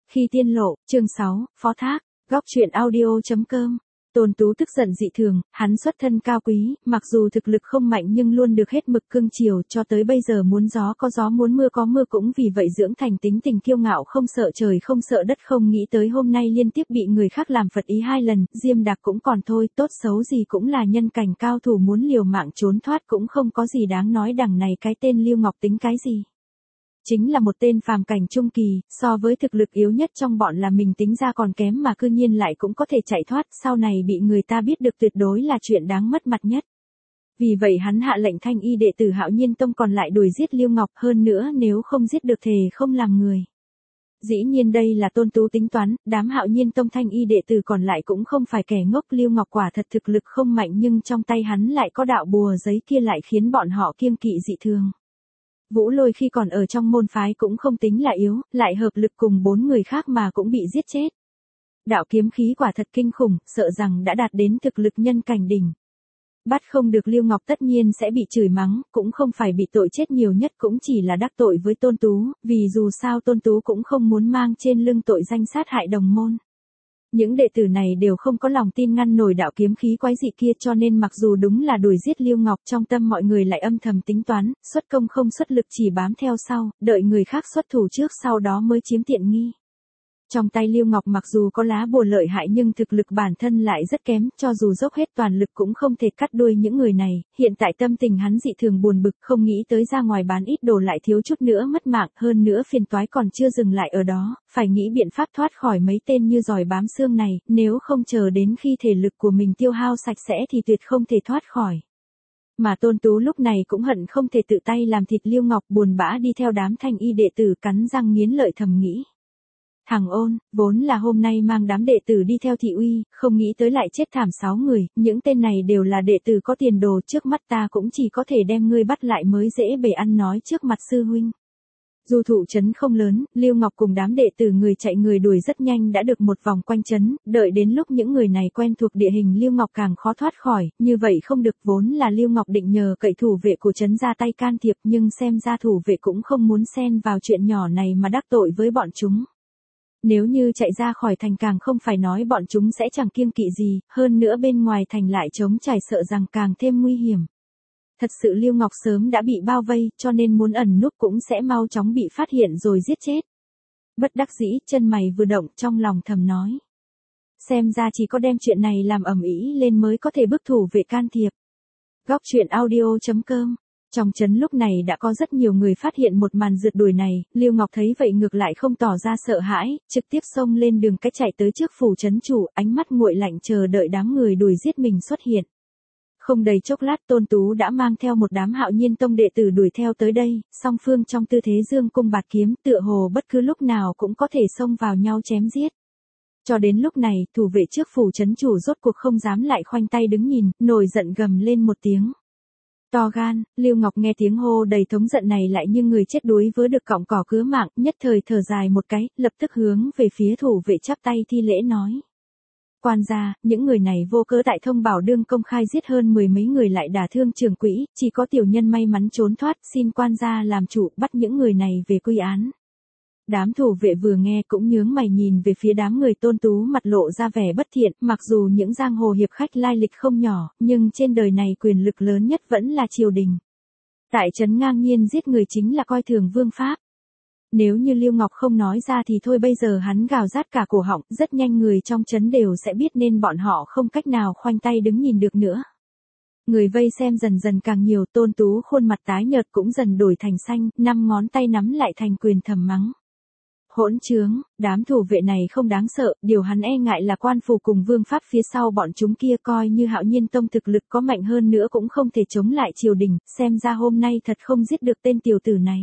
Khi tiên lộ, chương 6, phó thác, góc truyện audio.com. Tôn Tú tức giận dị thường, hắn xuất thân cao quý, mặc dù thực lực không mạnh nhưng luôn được hết mực cưng chiều, cho tới bây giờ muốn gió có gió muốn mưa có mưa, cũng vì vậy dưỡng thành tính tình kiêu ngạo không sợ trời không sợ đất. Không nghĩ tới hôm nay liên tiếp bị người khác làm phật ý 2 lần, Diêm Đạc cũng còn thôi, tốt xấu gì cũng là nhân cảnh cao thủ, muốn liều mạng trốn thoát cũng không có gì đáng nói. Đằng này cái tên Lưu Ngọc tính cái gì? Chính là một tên phàm cảnh trung kỳ, so với thực lực yếu nhất trong bọn là mình tính ra còn kém mà cư nhiên lại cũng có thể chạy thoát, sau này bị người ta biết được tuyệt đối là chuyện đáng mất mặt nhất. Vì vậy hắn hạ lệnh thanh y đệ tử Hạo Nhiên Tông còn lại đuổi giết Lưu Ngọc, hơn nữa nếu không giết được thề không làm người. Dĩ nhiên đây là Tôn Tú tính toán, đám Hạo Nhiên Tông thanh y đệ tử còn lại cũng không phải kẻ ngốc. Lưu Ngọc quả thật thực lực không mạnh nhưng trong tay hắn lại có đạo bùa giấy kia lại khiến bọn họ kiêng kỵ dị thường. Vũ Lôi khi còn ở trong môn phái cũng không tính là yếu, lại hợp lực cùng 4 người khác mà cũng bị giết chết. Đạo kiếm khí quả thật kinh khủng, sợ rằng đã đạt đến thực lực nhân cảnh đỉnh. Bắt không được Lưu Ngọc tất nhiên sẽ bị chửi mắng, cũng không phải bị tội chết nhiều nhất cũng chỉ là đắc tội với Tôn Tú, vì dù sao Tôn Tú cũng không muốn mang trên lưng tội danh sát hại đồng môn. Những đệ tử này đều không có lòng tin ngăn nổi đạo kiếm khí quái dị kia, cho nên mặc dù đúng là đuổi giết Lưu Ngọc, trong tâm mọi người lại âm thầm tính toán, xuất công không xuất lực chỉ bám theo sau, đợi người khác xuất thủ trước sau đó mới chiếm tiện nghi. Trong tay Lưu Ngọc mặc dù có lá bùa lợi hại nhưng thực lực bản thân lại rất kém, cho dù dốc hết toàn lực cũng không thể cắt đuôi những người này. Hiện tại tâm tình hắn dị thường buồn bực, không nghĩ tới ra ngoài bán ít đồ lại thiếu chút nữa mất mạng, hơn nữa phiền toái còn chưa dừng lại ở đó, phải nghĩ biện pháp thoát khỏi mấy tên như giỏi bám xương này, nếu không chờ đến khi thể lực của mình tiêu hao sạch sẽ thì tuyệt không thể thoát khỏi. Mà Tôn Tú lúc này cũng hận không thể tự tay làm thịt Lưu Ngọc, buồn bã đi theo đám thanh y đệ tử cắn răng nghiến lợi thầm nghĩ. Thằng ôn, vốn là hôm nay mang đám đệ tử đi theo thị uy, không nghĩ tới lại chết thảm 6 người, những tên này đều là đệ tử có tiền đồ, trước mắt ta cũng chỉ có thể đem ngươi bắt lại mới dễ bề ăn nói trước mặt sư huynh. Dù thụ trấn không lớn, Lưu Ngọc cùng đám đệ tử người chạy người đuổi rất nhanh đã được một vòng quanh trấn, đợi đến lúc những người này quen thuộc địa hình Lưu Ngọc càng khó thoát khỏi, như vậy không được, vốn là Lưu Ngọc định nhờ cậy thủ vệ của trấn ra tay can thiệp nhưng xem ra thủ vệ cũng không muốn xen vào chuyện nhỏ này mà đắc tội với bọn chúng. Nếu như chạy ra khỏi thành càng không phải nói, bọn chúng sẽ chẳng kiêng kỵ gì, hơn nữa bên ngoài thành lại trống trải, sợ rằng càng thêm nguy hiểm. Thật sự Lưu Ngọc sớm đã bị bao vây, cho nên muốn ẩn núp cũng sẽ mau chóng bị phát hiện rồi giết chết. Bất đắc dĩ, chân mày vừa động, trong lòng thầm nói. Xem ra chỉ có đem chuyện này làm ầm ĩ lên mới có thể bức thủ vệ can thiệp. Góc truyện audio.com. Trong trấn lúc này đã có rất nhiều người phát hiện một màn rượt đuổi này, Lưu Ngọc thấy vậy ngược lại không tỏ ra sợ hãi, trực tiếp xông lên đường cái chạy tới trước phủ trấn chủ, ánh mắt nguội lạnh chờ đợi đám người đuổi giết mình xuất hiện. Không đầy chốc lát Tôn Tú đã mang theo một đám Hạo Nhiên Tông đệ tử đuổi theo tới đây, song phương trong tư thế dương cung bạt kiếm, tựa hồ bất cứ lúc nào cũng có thể xông vào nhau chém giết. Cho đến lúc này, thủ vệ trước phủ trấn chủ rốt cuộc không dám lại khoanh tay đứng nhìn, nổi giận gầm lên một tiếng. To gan, Lưu Ngọc nghe tiếng hô đầy thống giận này lại như người chết đuối vớ được cọng cỏ cứa mạng, nhất thời thở dài một cái, lập tức hướng về phía thủ vệ chắp tay thi lễ nói. Quan gia, những người này vô cớ tại Thông Bảo Đương công khai giết hơn 10 mấy người lại đả thương trưởng quỹ, chỉ có tiểu nhân may mắn trốn thoát, xin quan gia làm chủ bắt những người này về quy án. Đám thủ vệ vừa nghe cũng nhướng mày nhìn về phía đám người Tôn Tú, mặt lộ ra vẻ bất thiện, mặc dù những giang hồ hiệp khách lai lịch không nhỏ, nhưng trên đời này quyền lực lớn nhất vẫn là triều đình. Tại trấn ngang nhiên giết người chính là coi thường vương pháp. Nếu như Lưu Ngọc không nói ra thì thôi, bây giờ hắn gào rát cả cổ họng, rất nhanh người trong trấn đều sẽ biết nên bọn họ không cách nào khoanh tay đứng nhìn được nữa. Người vây xem dần dần càng nhiều, Tôn Tú khuôn mặt tái nhợt cũng dần đổi thành xanh, 5 ngón tay nắm lại thành quyền thầm mắng. Hỗn trướng, đám thủ vệ này không đáng sợ, điều hắn e ngại là quan phủ cùng vương pháp phía sau bọn chúng kia, coi như Hạo Nhiên Tông thực lực có mạnh hơn nữa cũng không thể chống lại triều đình, xem ra hôm nay thật không giết được tên tiểu tử này.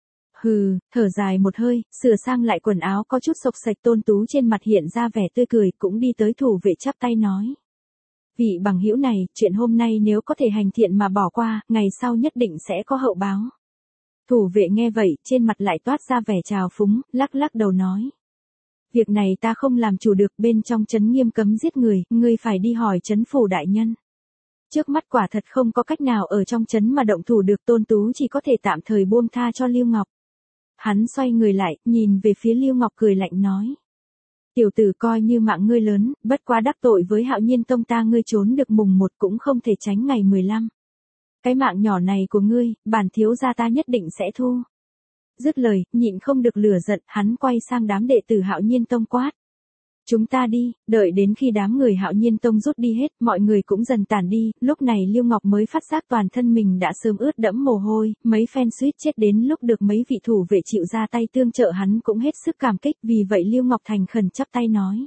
Hừ, thở dài một hơi, sửa sang lại quần áo có chút xộc xạch, Tôn Tú trên mặt hiện ra vẻ tươi cười, cũng đi tới thủ vệ chắp tay nói. Vị bằng hữu này, chuyện hôm nay nếu có thể hành thiện mà bỏ qua, ngày sau nhất định sẽ có hậu báo. Thủ vệ nghe vậy, trên mặt lại toát ra vẻ trào phúng, lắc lắc đầu nói. Việc này ta không làm chủ được, bên trong trấn nghiêm cấm giết người, ngươi phải đi hỏi trấn phủ đại nhân. Trước mắt quả thật không có cách nào ở trong trấn mà động thủ được, Tôn Tú chỉ có thể tạm thời buông tha cho Lưu Ngọc. Hắn xoay người lại, nhìn về phía Lưu Ngọc cười lạnh nói. Tiểu tử coi như mạng ngươi lớn, bất quá đắc tội với Hạo Nhiên Tông ta ngươi trốn được mùng 1 cũng không thể tránh ngày 15. Cái mạng nhỏ này của ngươi, bản thiếu gia ta nhất định sẽ thu. Dứt lời, nhịn không được lửa giận, hắn quay sang đám đệ tử Hạo Nhiên Tông quát. Chúng ta đi, đợi đến khi đám người Hạo Nhiên Tông rút đi hết, mọi người cũng dần tản đi, lúc này Lưu Ngọc mới phát giác toàn thân mình đã sớm ướt đẫm mồ hôi, mấy phen suýt chết đến lúc được mấy vị thủ vệ chịu ra tay tương trợ hắn cũng hết sức cảm kích, vì vậy Lưu Ngọc thành khẩn chắp tay nói.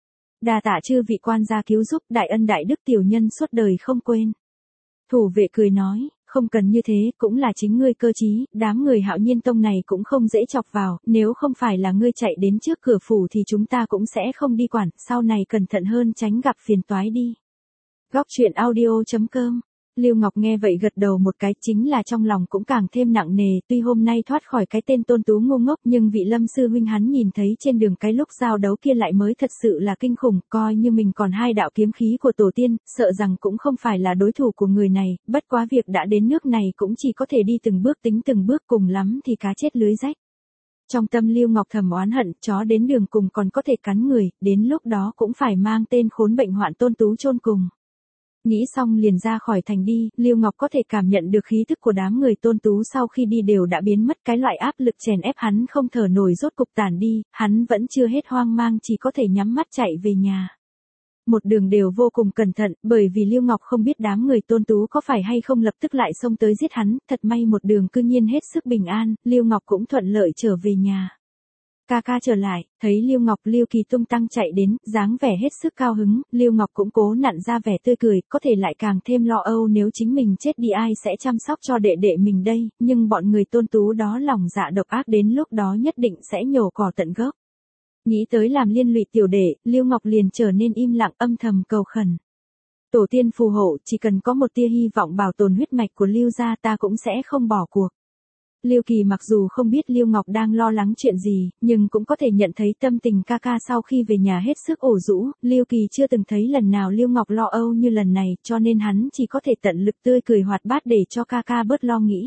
Đa tạ chư vị quan gia cứu giúp, đại ân đại đức tiểu nhân suốt đời không quên. Thủ vệ cười nói. Không cần như thế, cũng là chính ngươi cơ trí, đám người Hạo Nhiên Tông này cũng không dễ chọc vào, nếu không phải là ngươi chạy đến trước cửa phủ thì chúng ta cũng sẽ không đi quản, sau này cẩn thận hơn tránh gặp phiền toái đi. Góc truyện audio.com. Lưu Ngọc nghe vậy gật đầu một cái, chính là trong lòng cũng càng thêm nặng nề, tuy hôm nay thoát khỏi cái tên Tôn Tú ngu ngốc nhưng vị Lâm sư huynh hắn nhìn thấy trên đường cái lúc giao đấu kia lại mới thật sự là kinh khủng, coi như mình còn 2 đạo kiếm khí của tổ tiên, sợ rằng cũng không phải là đối thủ của người này, bất quá việc đã đến nước này cũng chỉ có thể đi từng bước tính từng bước, cùng lắm thì cá chết lưới rách. Trong tâm Lưu Ngọc thầm oán hận, chó đến đường cùng còn có thể cắn người, đến lúc đó cũng phải mang tên khốn bệnh hoạn Tôn Tú chôn cùng. Nghĩ xong liền ra khỏi thành đi, Lưu Ngọc có thể cảm nhận được khí thức của đám người Tôn Tú sau khi đi đều đã biến mất, cái loại áp lực chèn ép hắn không thở nổi rốt cục tản đi, hắn vẫn chưa hết hoang mang chỉ có thể nhắm mắt chạy về nhà. Một đường đều vô cùng cẩn thận, bởi vì Lưu Ngọc không biết đám người Tôn Tú có phải hay không lập tức lại xông tới giết hắn, thật may một đường cư nhiên hết sức bình an, Lưu Ngọc cũng thuận lợi trở về nhà. Ca ca trở lại, thấy Lưu Ngọc Lưu Kỳ tung tăng chạy đến, dáng vẻ hết sức cao hứng, Lưu Ngọc cũng cố nặn ra vẻ tươi cười, có thể lại càng thêm lo âu nếu chính mình chết đi ai sẽ chăm sóc cho đệ đệ mình đây, nhưng bọn người Tôn Tú đó lòng dạ độc ác đến lúc đó nhất định sẽ nhổ cỏ tận gốc. Nghĩ tới làm liên lụy tiểu đệ, Lưu Ngọc liền trở nên im lặng âm thầm cầu khẩn. Tổ tiên phù hộ, chỉ cần có một tia hy vọng bảo tồn huyết mạch của Lưu gia ta cũng sẽ không bỏ cuộc. Lưu Kỳ mặc dù không biết Lưu Ngọc đang lo lắng chuyện gì, nhưng cũng có thể nhận thấy tâm tình ca ca sau khi về nhà hết sức ủ rũ, Lưu Kỳ chưa từng thấy lần nào Lưu Ngọc lo âu như lần này, cho nên hắn chỉ có thể tận lực tươi cười hoạt bát để cho ca ca bớt lo nghĩ.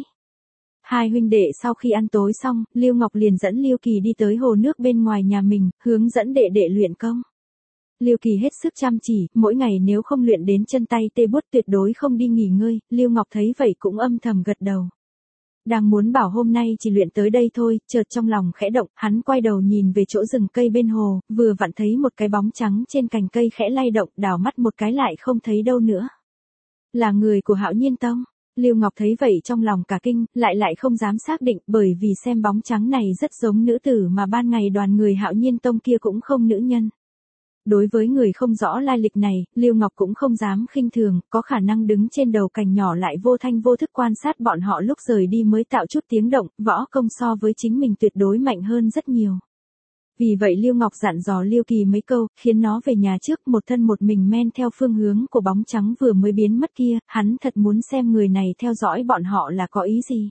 Hai huynh đệ sau khi ăn tối xong, Lưu Ngọc liền dẫn Lưu Kỳ đi tới hồ nước bên ngoài nhà mình, hướng dẫn đệ đệ luyện công. Lưu Kỳ hết sức chăm chỉ, mỗi ngày nếu không luyện đến chân tay tê buốt tuyệt đối không đi nghỉ ngơi, Lưu Ngọc thấy vậy cũng âm thầm gật đầu. Đang muốn bảo hôm nay chỉ luyện tới đây thôi, chợt trong lòng khẽ động, hắn quay đầu nhìn về chỗ rừng cây bên hồ, vừa vặn thấy một cái bóng trắng trên cành cây khẽ lay động, đảo mắt một cái lại không thấy đâu nữa. Là người của Hạo Nhiên Tông. Lưu Ngọc thấy vậy trong lòng cả kinh, lại không dám xác định, bởi vì xem bóng trắng này rất giống nữ tử mà ban ngày đoàn người Hạo Nhiên Tông kia cũng không nữ nhân. Đối với người không rõ lai lịch này, Lưu Ngọc cũng không dám khinh thường, có khả năng đứng trên đầu cành nhỏ lại vô thanh vô thức quan sát bọn họ lúc rời đi mới tạo chút tiếng động, võ công so với chính mình tuyệt đối mạnh hơn rất nhiều. Vì vậy Lưu Ngọc dặn dò Lưu Kỳ mấy câu, khiến nó về nhà trước, một thân một mình men theo phương hướng của bóng trắng vừa mới biến mất kia, hắn thật muốn xem người này theo dõi bọn họ là có ý gì.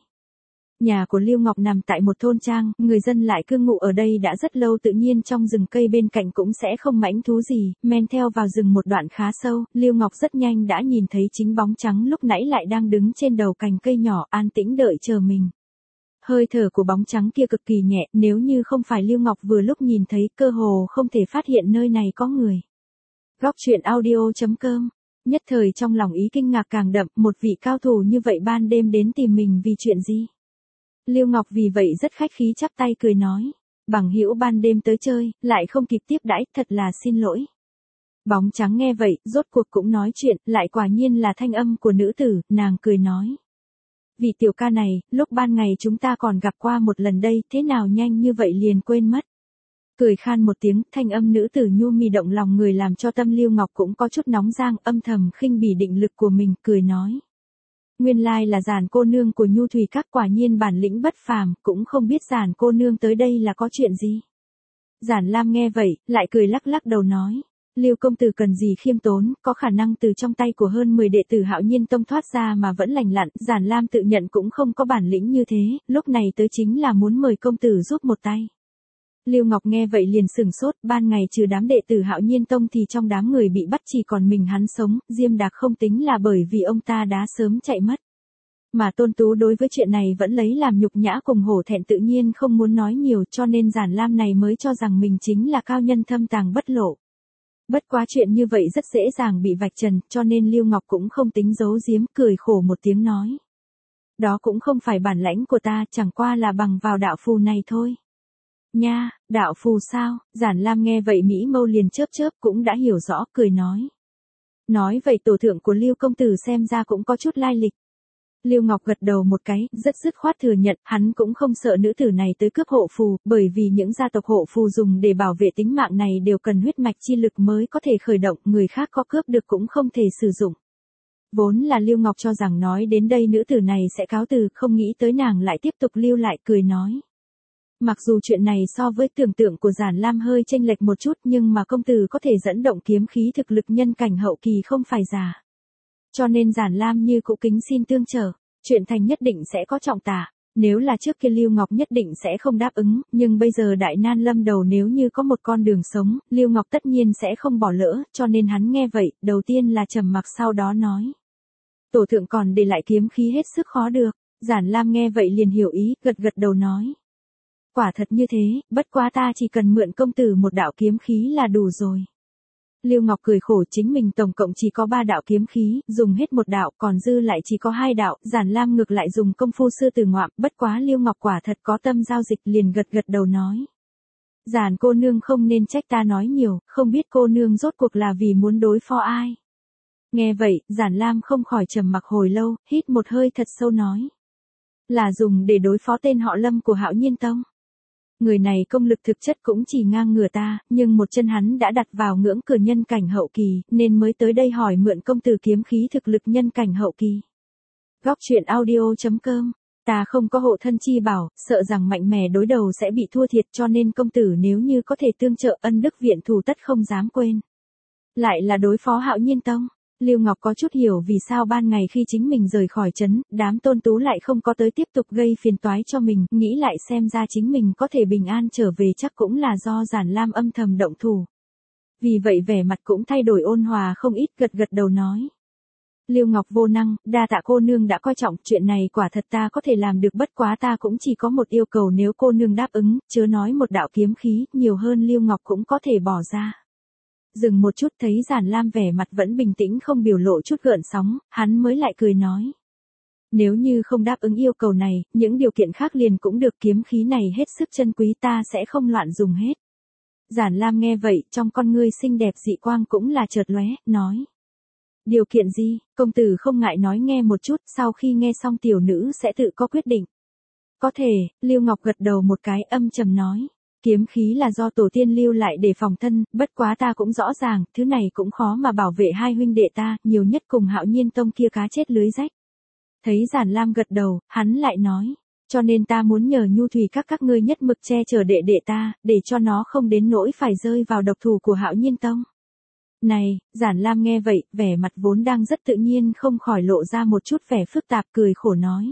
Nhà của Lưu Ngọc nằm tại một thôn trang, người dân lại cư ngụ ở đây đã rất lâu, tự nhiên trong rừng cây bên cạnh cũng sẽ không mãnh thú gì, men theo vào rừng một đoạn khá sâu, Lưu Ngọc rất nhanh đã nhìn thấy chính bóng trắng lúc nãy lại đang đứng trên đầu cành cây nhỏ an tĩnh đợi chờ mình. Hơi thở của bóng trắng kia cực kỳ nhẹ, nếu như không phải Lưu Ngọc vừa lúc nhìn thấy cơ hồ không thể phát hiện nơi này có người. Góc truyện audio.com. Nhất thời trong lòng ý kinh ngạc càng đậm, một vị cao thủ như vậy ban đêm đến tìm mình vì chuyện gì? Lưu Ngọc vì vậy rất khách khí chắp tay cười nói, bằng hữu ban đêm tới chơi, lại không kịp tiếp đãi, thật là xin lỗi. Bóng trắng nghe vậy, rốt cuộc cũng nói chuyện, lại quả nhiên là thanh âm của nữ tử, nàng cười nói. Vị tiểu ca này, lúc ban ngày chúng ta còn gặp qua một lần đây, thế nào nhanh như vậy liền quên mất. Cười khan một tiếng, thanh âm nữ tử nhu mì động lòng người làm cho tâm Lưu Ngọc cũng có chút nóng rang, âm thầm khinh bỉ định lực của mình, cười nói. Nguyên lai là Giản cô nương của Nhu Thủy Các, quả nhiên bản lĩnh bất phàm, cũng không biết Giản cô nương tới đây là có chuyện gì. Giản Lam nghe vậy, lại cười lắc lắc đầu nói. Lưu công tử cần gì khiêm tốn, có khả năng từ trong tay của hơn 10 đệ tử Hạo Nhiên Tông thoát ra mà vẫn lành lặn, Giản Lam tự nhận cũng không có bản lĩnh như thế, lúc này tới chính là muốn mời công tử giúp một tay. Lưu Ngọc nghe vậy liền sửng sốt, ban ngày trừ đám đệ tử Hạo Nhiên Tông thì trong đám người bị bắt chỉ còn mình hắn sống, Diêm Đạc không tính là bởi vì ông ta đã sớm chạy mất. Mà Tôn Tú đối với chuyện này vẫn lấy làm nhục nhã cùng hổ thẹn, tự nhiên không muốn nói nhiều, cho nên Giản Lam này mới cho rằng mình chính là cao nhân thâm tàng bất lộ. Bất quá chuyện như vậy rất dễ dàng bị vạch trần, cho nên Lưu Ngọc cũng không tính giấu giếm, cười khổ một tiếng nói. Đó cũng không phải bản lãnh của ta, chẳng qua là bằng vào đạo phù này thôi. Nha, đạo phù sao? Giản Lam nghe vậy mỹ mâu liền chớp chớp, cũng đã hiểu rõ, cười nói. Nói vậy tổ thượng của Lưu công tử xem ra cũng có chút lai lịch. Lưu Ngọc gật đầu một cái, rất dứt khoát thừa nhận, hắn cũng không sợ nữ tử này tới cướp hộ phù, bởi vì những gia tộc hộ phù dùng để bảo vệ tính mạng này đều cần huyết mạch chi lực mới có thể khởi động, người khác có cướp được cũng không thể sử dụng. Vốn là Lưu Ngọc cho rằng nói đến đây nữ tử này sẽ cáo từ, không nghĩ tới nàng lại tiếp tục lưu lại, cười nói. Mặc dù chuyện này so với tưởng tượng của Giản Lam hơi chênh lệch một chút, nhưng mà công tử có thể dẫn động kiếm khí thực lực nhân cảnh hậu kỳ không phải giả. Cho nên Giản Lam như cụ kính xin tương trợ, chuyện thành nhất định sẽ có trọng tả. Nếu là trước kia Lưu Ngọc nhất định sẽ không đáp ứng, nhưng bây giờ đại nan lâm đầu, nếu như có một con đường sống, Lưu Ngọc tất nhiên sẽ không bỏ lỡ, cho nên hắn nghe vậy, đầu tiên là trầm mặc, sau đó nói. Tổ thượng còn để lại kiếm khí hết sức khó được. Giản Lam nghe vậy liền hiểu ý, gật gật đầu nói. Quả thật như thế, bất quá ta chỉ cần mượn công tử một đạo kiếm khí là đủ rồi. Lưu Ngọc cười khổ, chính mình tổng cộng chỉ có 3 đạo kiếm khí, dùng hết một đạo, còn dư lại chỉ có 2 đạo, Giản Lam ngược lại dùng công phu sư tử ngoạm, bất quá Lưu Ngọc quả thật có tâm giao dịch, liền gật gật đầu nói. Giản cô nương không nên trách ta nói nhiều, không biết cô nương rốt cuộc là vì muốn đối phó ai. Nghe vậy, Giản Lam không khỏi trầm mặc hồi lâu, hít một hơi thật sâu nói. Là dùng để đối phó tên họ Lâm của Hạo Nhiên Tông. Người này công lực thực chất cũng chỉ ngang ngửa ta, nhưng một chân hắn đã đặt vào ngưỡng cửa nhân cảnh hậu kỳ, nên mới tới đây hỏi mượn công tử kiếm khí thực lực nhân cảnh hậu kỳ. Góc truyện audio.com. Ta không có hộ thân chi bảo, sợ rằng mạnh mẽ đối đầu sẽ bị thua thiệt, cho nên công tử nếu như có thể tương trợ, ân đức viện thủ tất không dám quên. Lại là đối phó Hạo Nhiên Tông. Lưu Ngọc có chút hiểu vì sao ban ngày khi chính mình rời khỏi trấn, đám Tôn Tú lại không có tới tiếp tục gây phiền toái cho mình, nghĩ lại xem ra chính mình có thể bình an trở về chắc cũng là do Giản Lam âm thầm động thủ. Vì vậy vẻ mặt cũng thay đổi ôn hòa không ít, gật gật đầu nói. Lưu Ngọc vô năng, đa tạ cô nương đã coi trọng, chuyện này quả thật ta có thể làm được, bất quá ta cũng chỉ có một yêu cầu, nếu cô nương đáp ứng, chớ nói một đạo kiếm khí, nhiều hơn Lưu Ngọc cũng có thể bỏ ra. Dừng một chút, thấy Giản Lam vẻ mặt vẫn bình tĩnh không biểu lộ chút gợn sóng, hắn mới lại cười nói. Nếu như không đáp ứng yêu cầu này, những điều kiện khác liền cũng được, kiếm khí này hết sức chân quý, ta sẽ không loạn dùng hết. Giản Lam nghe vậy, trong con ngươi xinh đẹp dị quang cũng là chợt lóe, nói. Điều kiện gì, công tử không ngại nói nghe một chút, sau khi nghe xong tiểu nữ sẽ tự có quyết định. Có thể, Lưu Ngọc gật đầu một cái, âm trầm nói. Kiếm khí là do tổ tiên lưu lại để phòng thân, bất quá ta cũng rõ ràng, thứ này cũng khó mà bảo vệ hai huynh đệ ta, nhiều nhất cùng Hạo Nhiên Tông kia cá chết lưới rách. Thấy Giản Lam gật đầu, hắn lại nói, cho nên ta muốn nhờ nhu thủy các ngươi nhất mực che chở đệ đệ ta, để cho nó không đến nỗi phải rơi vào độc thủ của Hạo Nhiên Tông. Này, Giản Lam nghe vậy, vẻ mặt vốn đang rất tự nhiên không khỏi lộ ra một chút vẻ phức tạp, cười khổ nói.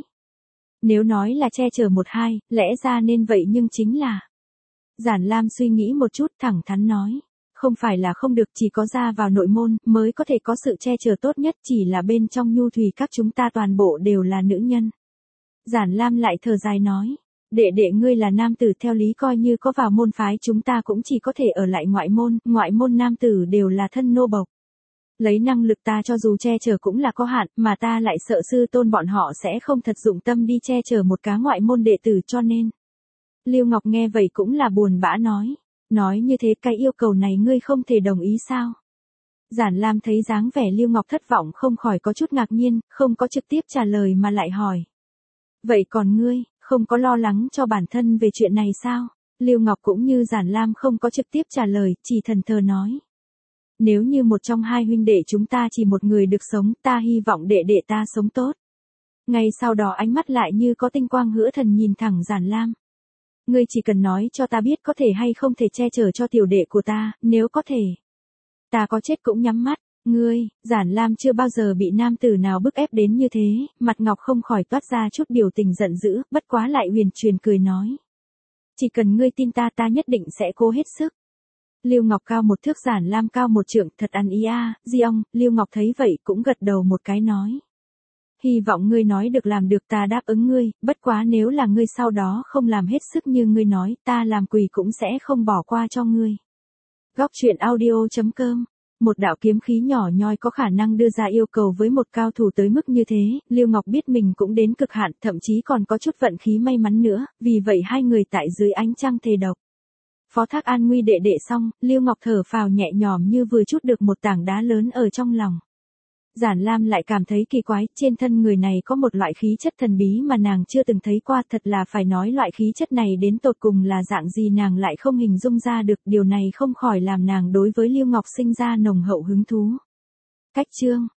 Nếu nói là che chở một hai, lẽ ra nên vậy nhưng chính là... Giản Lam suy nghĩ một chút, thẳng thắn nói. Không phải là không được, chỉ có ra vào nội môn mới có thể có sự che chở tốt nhất, chỉ là bên trong nhu thủy các chúng ta toàn bộ đều là nữ nhân. Giản Lam lại thở dài nói. Đệ đệ ngươi là nam tử, theo lý coi như có vào môn phái chúng ta cũng chỉ có thể ở lại ngoại môn nam tử đều là thân nô bộc. Lấy năng lực ta cho dù che chở cũng là có hạn, mà ta lại sợ sư tôn bọn họ sẽ không thật dụng tâm đi che chở một cá ngoại môn đệ tử, cho nên. Lưu Ngọc nghe vậy cũng là buồn bã nói. Nói như thế cái yêu cầu này ngươi không thể đồng ý sao? Giản Lam thấy dáng vẻ Lưu Ngọc thất vọng không khỏi có chút ngạc nhiên, không có trực tiếp trả lời mà lại hỏi. Vậy còn ngươi, không có lo lắng cho bản thân về chuyện này sao? Lưu Ngọc cũng như Giản Lam không có trực tiếp trả lời, chỉ thẫn thờ nói. Nếu như một trong hai huynh đệ chúng ta chỉ một người được sống, ta hy vọng đệ đệ ta sống tốt. Ngay sau đó ánh mắt lại như có tinh quang hữu thần nhìn thẳng Giản Lam. Ngươi chỉ cần nói cho ta biết có thể hay không thể che chở cho tiểu đệ của ta, nếu có thể. Ta có chết cũng nhắm mắt. Ngươi, Giản Lam chưa bao giờ bị nam tử nào bức ép đến như thế, mặt ngọc không khỏi toát ra chút biểu tình giận dữ, bất quá lại huyền truyền cười nói. Chỉ cần ngươi tin ta, ta nhất định sẽ cố hết sức. Lưu Ngọc cao một thước, Giản Lam cao một trượng, thật ăn ý a, Di ông. Lưu Ngọc thấy vậy cũng gật đầu một cái nói. hy vọng ngươi nói được làm được, ta đáp ứng ngươi, bất quá nếu là ngươi sau đó không làm hết sức như ngươi nói, ta làm quỷ cũng sẽ không bỏ qua cho ngươi. Góc truyện audio.com. Một đạo kiếm khí nhỏ nhoi có khả năng đưa ra yêu cầu với một cao thủ tới mức như thế, Lưu Ngọc biết mình cũng đến cực hạn, thậm chí còn có chút vận khí may mắn nữa, vì vậy hai người tại dưới ánh trăng thề độc. Phó thác an nguy đệ đệ xong, Lưu Ngọc thở phào nhẹ nhõm như vừa trút được một tảng đá lớn ở trong lòng. Giản Lam lại cảm thấy kỳ quái, trên thân người này có một loại khí chất thần bí mà nàng chưa từng thấy qua, thật là phải nói loại khí chất này đến tột cùng là dạng gì nàng lại không hình dung ra được, điều này không khỏi làm nàng đối với Lưu Ngọc sinh ra nồng hậu hứng thú. Cách chương